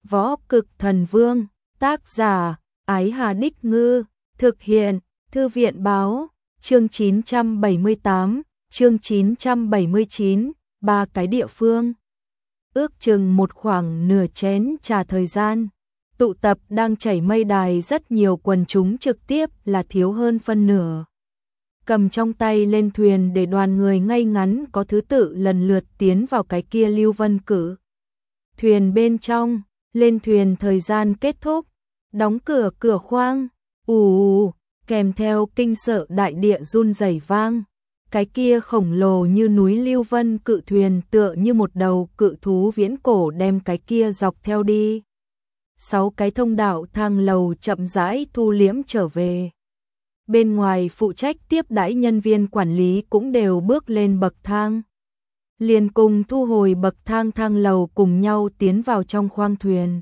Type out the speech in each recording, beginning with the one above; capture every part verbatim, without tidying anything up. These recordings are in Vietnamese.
Võ Cực Thần Vương, tác giả, Ái Hà Đích Ngư, thực hiện, Thư viện báo, chương chín trăm bảy mươi tám, chương chín trăm bảy mươi chín, ba cái địa phương. Ước chừng một khoảng nửa chén trà thời gian, tụ tập đang chảy mây đài rất nhiều quần chúng trực tiếp là thiếu hơn phân nửa. Cầm trong tay lên thuyền để đoàn người ngay ngắn có thứ tự lần lượt tiến vào cái kia Lưu Vân Cử. Thuyền bên trong, lên thuyền thời gian kết thúc, đóng cửa cửa khoang, ù ù, kèm theo kinh sợ đại địa run rẩy vang. Cái kia khổng lồ như núi Lưu Vân Cự thuyền tựa như một đầu cự thú viễn cổ đem cái kia dọc theo đi. Sáu cái thông đạo thang lầu chậm rãi thu liễm trở về. Bên ngoài phụ trách tiếp đãi nhân viên quản lý cũng đều bước lên bậc thang. Liền cùng thu hồi bậc thang thang lầu cùng nhau tiến vào trong khoang thuyền.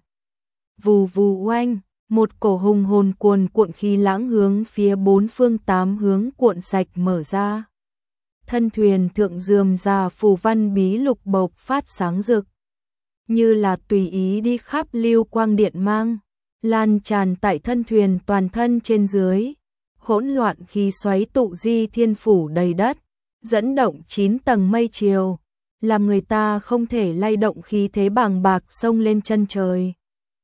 Vù vù oanh, một cổ hùng hồn cuồn cuộn khí lãng hướng phía bốn phương tám hướng cuộn sạch mở ra. Thân thuyền thượng rườm rà phù văn bí lục bộc phát sáng rực, như là tùy ý đi khắp lưu quang điện mang, lan tràn tại thân thuyền toàn thân trên dưới. Hỗn loạn khí xoáy tụ di thiên phủ đầy đất, dẫn động chín tầng mây chiều, làm người ta không thể lay động khí thế bàng bạc sông lên chân trời.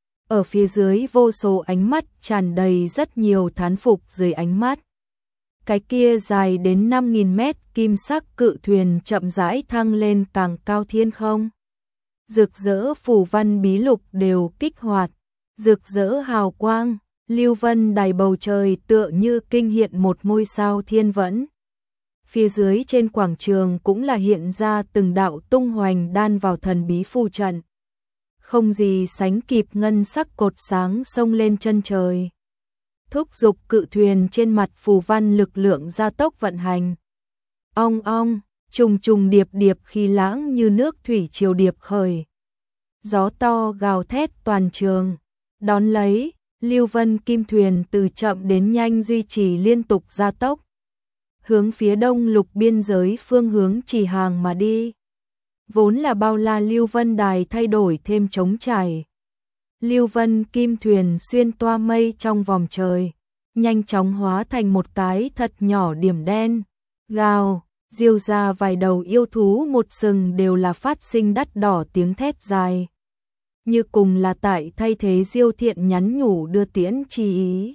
Ở phía dưới vô số ánh mắt tràn đầy rất nhiều thán phục dưới ánh mắt. Cái kia dài đến năm nghìn mét kim sắc cự thuyền chậm rãi thăng lên càng cao thiên không. Rực rỡ phù văn bí lục đều kích hoạt, rực rỡ hào quang, Lưu Vân đài bầu trời tựa như kinh hiện một ngôi sao thiên vẫn. Phía dưới trên quảng trường cũng là hiện ra từng đạo tung hoành đan vào thần bí phù trận. Không gì sánh kịp ngân sắc cột sáng sông lên chân trời. Thúc giục cự thuyền trên mặt phù văn lực lượng gia tốc vận hành. Ong ong, trùng trùng điệp điệp khí lãng như nước thủy triều điệp khởi. Gió to gào thét toàn trường, đón lấy, Lưu Vân kim thuyền từ chậm đến nhanh duy trì liên tục gia tốc. Hướng phía đông lục biên giới phương hướng chỉ hàng mà đi. Vốn là bao la Lưu Vân đài thay đổi thêm trống trải. Lưu Vân kim thuyền xuyên toa mây trong vòng trời, nhanh chóng hóa thành một cái thật nhỏ điểm đen. Gào, diêu ra vài đầu yêu thú một sừng đều là phát sinh đắt đỏ tiếng thét dài. Như cùng là tại thay thế Diêu Thiện nhắn nhủ đưa tiễn chi ý.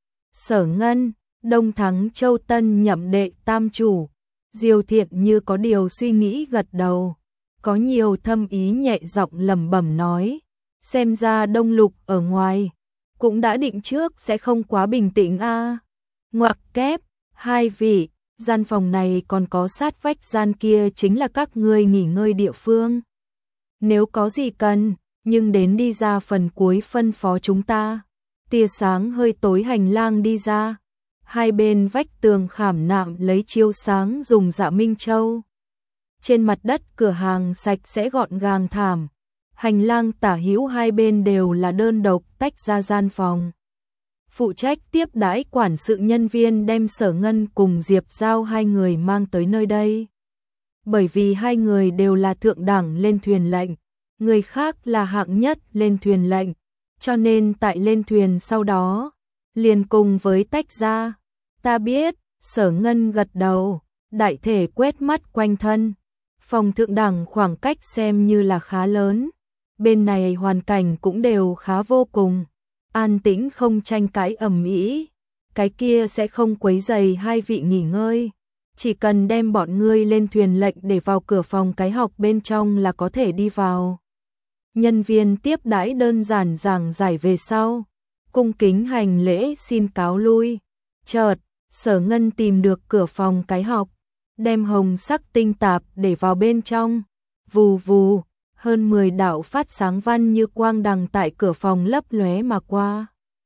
Sở Ngân, Đông Thắng Châu Tân nhậm đệ tam chủ. Diêu Thiện như có điều suy nghĩ gật đầu, có nhiều thâm ý nhẹ giọng lẩm bẩm nói, xem ra Đông Lục ở ngoài cũng đã định trước sẽ không quá bình tĩnh a. À. Ngoặc kép, hai vị, gian phòng này còn có sát vách gian kia chính là các ngươi nghỉ ngơi địa phương. Nếu có gì cần, nhưng đến đi ra phần cuối phân phó chúng ta. Tia sáng hơi tối hành lang đi ra. Hai bên vách tường khảm nạm lấy chiếu sáng dùng dạ minh châu. Trên mặt đất cửa hàng sạch sẽ gọn gàng thảm. Hành lang tả hữu hai bên đều là đơn độc tách ra gian phòng. Phụ trách tiếp đãi quản sự nhân viên đem Sở Ngân cùng Diệp Giao hai người mang tới nơi đây. Bởi vì hai người đều là thượng đẳng lên thuyền lệnh, người khác là hạng nhất lên thuyền lệnh, cho nên tại lên thuyền sau đó, liền cùng với tách ra. Ta biết, Sở Ngân gật đầu, đại thể quét mắt quanh thân. Phòng thượng đẳng khoảng cách xem như là khá lớn, bên này hoàn cảnh cũng đều khá vô cùng, an tĩnh không tranh cãi ầm ĩ, cái kia sẽ không quấy rầy hai vị nghỉ ngơi. Chỉ cần đem bọn ngươi lên thuyền lệnh để vào cửa phòng cái học bên trong là có thể đi vào. Nhân viên tiếp đãi đơn giản giảng giải về sau, cung kính hành lễ xin cáo lui. Chợt, Sở Ngân tìm được cửa phòng cái học, đem hồng sắc tinh tạp để vào bên trong. Vù vù, hơn mười đạo phát sáng văn như quang đằng tại cửa phòng lấp lóe mà qua.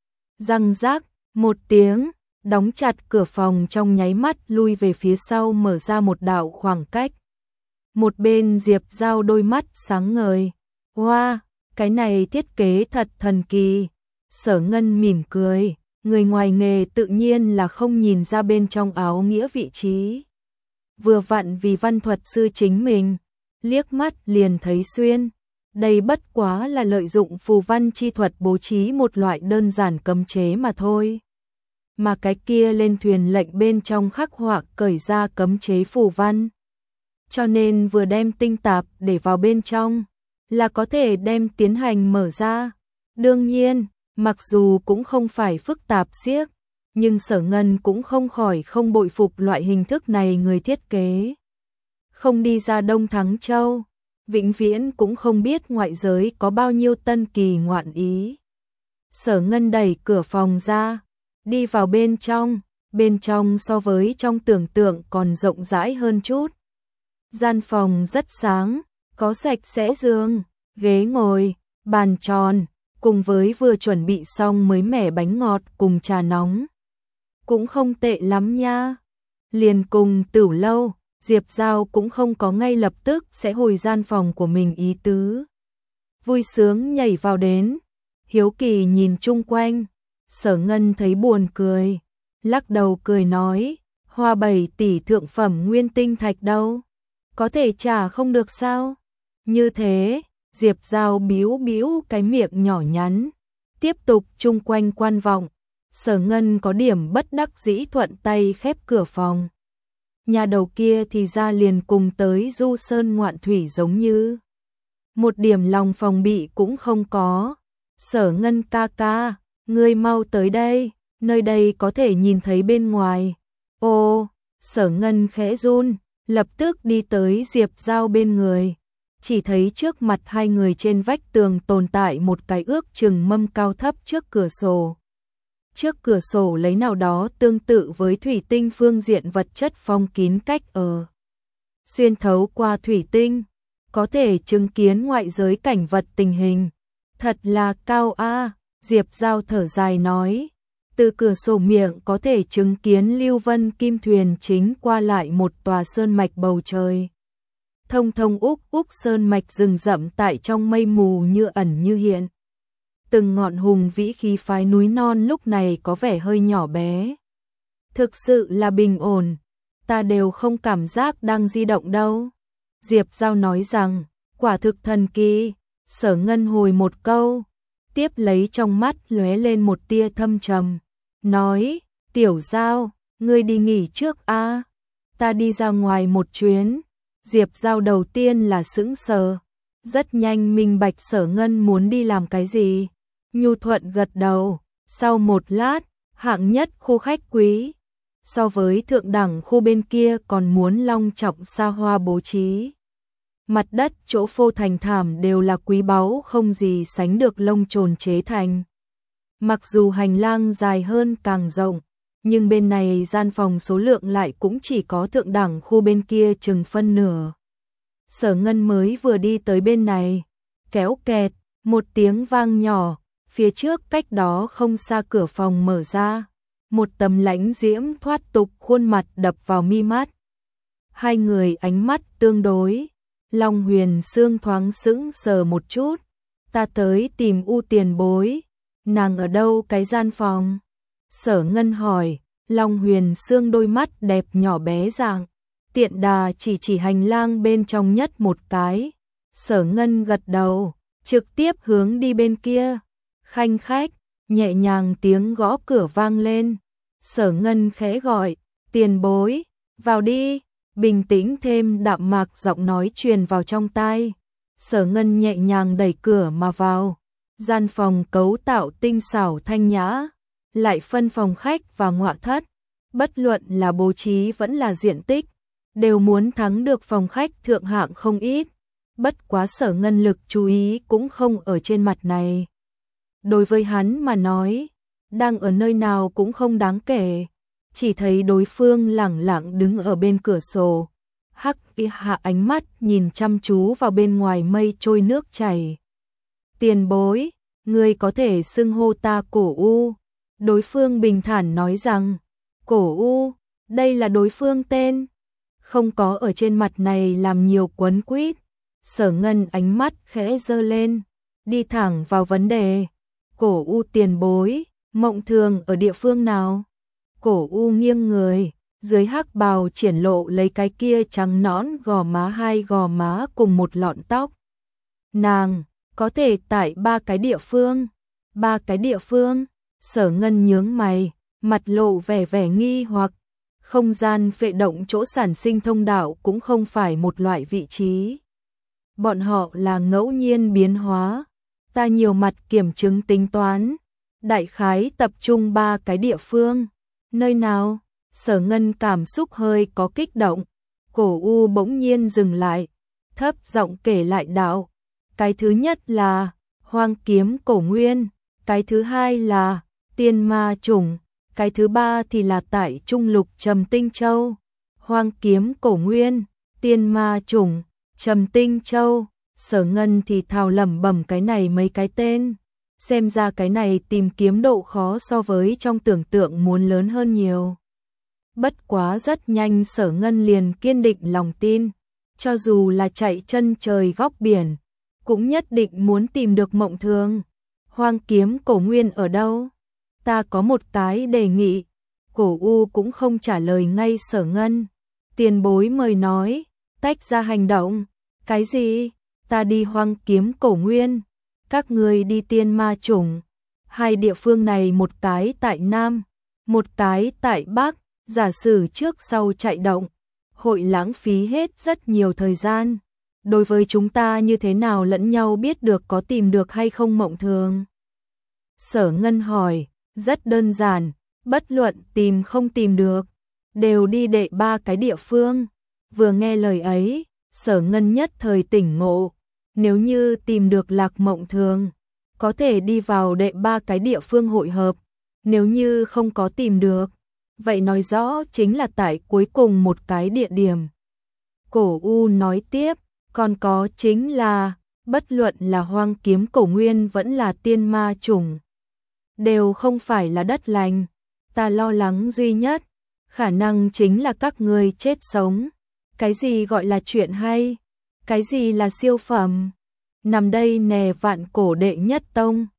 Răng rác, một tiếng, đóng chặt cửa phòng trong nháy mắt lui về phía sau mở ra một đạo khoảng cách. Một bên Diệp Giao đôi mắt sáng ngời. Wow, cái này thiết kế thật thần kỳ. Sở Ngân mỉm cười, người ngoài nghề tự nhiên là không nhìn ra bên trong áo nghĩa vị trí. Vừa vặn vì văn thuật sư chính mình, liếc mắt liền thấy xuyên. Đây bất quá là lợi dụng phù văn chi thuật bố trí một loại đơn giản cấm chế mà thôi. Mà cái kia lên thuyền lệnh bên trong khắc họa cởi ra cấm chế phù văn. Cho nên vừa đem tinh tạp để vào bên trong, là có thể đem tiến hành mở ra. Đương nhiên, mặc dù cũng không phải phức tạp xiếc, nhưng Sở Ngân cũng không khỏi không bội phục loại hình thức này người thiết kế. Không đi ra Đông Thắng Châu, vĩnh viễn cũng không biết ngoại giới có bao nhiêu tân kỳ ngoạn ý. Sở Ngân đẩy cửa phòng ra, đi vào bên trong, bên trong so với trong tưởng tượng còn rộng rãi hơn chút. Gian phòng rất sáng, có sạch sẽ giường, ghế ngồi, bàn tròn, cùng với vừa chuẩn bị xong mới mẻ bánh ngọt cùng trà nóng. Cũng không tệ lắm nha. Liền cùng Tửu Lâu, Diệp Giao cũng không có ngay lập tức sẽ hồi gian phòng của mình ý tứ. Vui sướng nhảy vào đến, hiếu kỳ nhìn chung quanh, Sở Ngân thấy buồn cười, lắc đầu cười nói, hoa bảy tỷ thượng phẩm nguyên tinh thạch đâu, có thể trả không được sao? Như thế, Diệp Giao bĩu bĩu cái miệng nhỏ nhắn, tiếp tục chung quanh quan vọng. Sở Ngân có điểm bất đắc dĩ thuận tay khép cửa phòng. Nhà đầu kia thì ra liền cùng tới du sơn ngoạn thủy giống như. Một điểm lòng phòng bị cũng không có. Sở Ngân ca ca, ngươi mau tới đây, nơi đây có thể nhìn thấy bên ngoài. Ô, Sở Ngân khẽ run, lập tức đi tới Diệp Giao bên người. Chỉ thấy trước mặt hai người trên vách tường tồn tại một cái ước chừng mâm cao thấp trước cửa sổ. Trước cửa sổ lấy nào đó tương tự với thủy tinh phương diện vật chất phong kín cách ở. Xuyên thấu qua thủy tinh, có thể chứng kiến ngoại giới cảnh vật tình hình. Thật là cao a, Diệp Giao thở dài nói. Từ cửa sổ miệng có thể chứng kiến Lưu Vân Kim thuyền chính qua lại một tòa sơn mạch bầu trời. Thông thông úc úc sơn mạch rừng rậm tại trong mây mù như ẩn như hiện. Từng ngọn hùng vĩ khí phái núi non lúc này có vẻ hơi nhỏ bé. Thực sự là bình ổn, ta đều không cảm giác đang di động đâu. Diệp Giao nói rằng, quả thực thần kỳ. Sở Ngân hồi một câu, tiếp lấy trong mắt lóe lên một tia thâm trầm, nói, Tiểu Giao, ngươi đi nghỉ trước a, ta đi ra ngoài một chuyến. Diệp Giao đầu tiên là sững sờ, rất nhanh minh bạch Sở Ngân muốn đi làm cái gì. Nhu thuận gật đầu, sau một lát, hạng nhất khu khách quý, so với thượng đẳng khu bên kia còn muốn long trọng xa hoa bố trí. Mặt đất chỗ phô thành thảm đều là quý báu không gì sánh được lông trồn chế thành. Mặc dù hành lang dài hơn càng rộng, nhưng bên này gian phòng số lượng lại cũng chỉ có thượng đẳng khu bên kia chừng phân nửa. Sở Ngân mới vừa đi tới bên này, kéo kẹt, một tiếng vang nhỏ, phía trước cách đó không xa cửa phòng mở ra, một tấm lãnh diễm thoát tục khuôn mặt đập vào mi mắt. Hai người ánh mắt tương đối, Long Huyền Sương thoáng sững sờ một chút, ta tới tìm U tiền bối, nàng ở đâu cái gian phòng? Sở Ngân hỏi, Long Huyền Sương đôi mắt đẹp nhỏ bé dạng, tiện đà chỉ chỉ hành lang bên trong nhất một cái. Sở Ngân gật đầu, trực tiếp hướng đi bên kia. Khanh khách, nhẹ nhàng tiếng gõ cửa vang lên. Sở Ngân khẽ gọi, tiền bối, vào đi. Bình tĩnh thêm đạm mạc giọng nói truyền vào trong tai. Sở Ngân nhẹ nhàng đẩy cửa mà vào. Gian phòng cấu tạo tinh xảo thanh nhã, lại phân phòng khách và ngọa thất. Bất luận là bố trí vẫn là diện tích, đều muốn thắng được phòng khách thượng hạng không ít. Bất quá Sở Ngân lực chú ý cũng không ở trên mặt này. Đối với hắn mà nói, đang ở nơi nào cũng không đáng kể. Chỉ thấy đối phương lẳng lặng đứng ở bên cửa sổ, hắc y hạ ánh mắt nhìn chăm chú vào bên ngoài mây trôi nước chảy. Tiền bối, ngươi có thể xưng hô ta Cổ U. Đối phương bình thản nói rằng, Cổ U, đây là đối phương tên, không có ở trên mặt này làm nhiều quấn quýt. Sở Ngân ánh mắt khẽ giơ lên, đi thẳng vào vấn đề. Cổ U tiền bối, mộng thường ở địa phương nào? Cổ U nghiêng người, dưới hắc bào triển lộ lấy cái kia trắng nõn gò má, hai gò má cùng một lọn tóc. Nàng, có thể tại ba cái địa phương. Ba cái địa phương, Sở Ngân nhướng mày, mặt lộ vẻ vẻ nghi hoặc. Không gian phệ động chỗ sản sinh thông đạo cũng không phải một loại vị trí. Bọn họ là ngẫu nhiên biến hóa. Ta nhiều mặt kiểm chứng tính toán. Đại khái tập trung ba cái địa phương. Nơi nào? Sở Ngân cảm xúc hơi có kích động. Cổ U bỗng nhiên dừng lại, thấp giọng kể lại đạo. Cái thứ nhất là Hoang Kiếm Cổ Nguyên, cái thứ hai là Tiên Ma Chủng, cái thứ ba thì là tại Trung Lục Trầm Tinh Châu. Hoang Kiếm Cổ Nguyên, Tiên Ma Chủng, Trầm Tinh Châu. Sở Ngân thì thào lẩm bẩm cái này mấy cái tên. Xem ra cái này tìm kiếm độ khó so với trong tưởng tượng muốn lớn hơn nhiều. Bất quá rất nhanh Sở Ngân liền kiên định lòng tin. Cho dù là chạy chân trời góc biển, cũng nhất định muốn tìm được Mộng Thường. Hoang Kiếm Cổ Nguyên ở đâu? Ta có một cái đề nghị. Cổ U cũng không trả lời ngay Sở Ngân. Tiền bối mời nói, tách ra hành động. Cái gì? Ta đi Hoang Kiếm Cổ Nguyên, các người đi Tiên Ma Chủng. Hai địa phương này một cái tại Nam, một cái tại Bắc. Giả sử trước sau chạy động, hội lãng phí hết rất nhiều thời gian. Đối với chúng ta như thế nào lẫn nhau biết được có tìm được hay không Mộng Thường? Sở Ngân hỏi, rất đơn giản, bất luận tìm không tìm được, đều đi đệ ba cái địa phương. Vừa nghe lời ấy, Sở Ngân nhất thời tỉnh ngộ, nếu như tìm được Lạc Mộng Thường, có thể đi vào đệ ba cái địa phương hội hợp, nếu như không có tìm được, vậy nói rõ chính là tại cuối cùng một cái địa điểm. Cổ U nói tiếp, còn có chính là, bất luận là Hoang Kiếm Cổ Nguyên vẫn là Tiên Ma Chủng, đều không phải là đất lành. Ta lo lắng duy nhất, khả năng chính là các người chết sống. Cái gì gọi là chuyện hay? Cái gì là siêu phẩm? Nằm đây nè Vạn Cổ đệ nhất tông,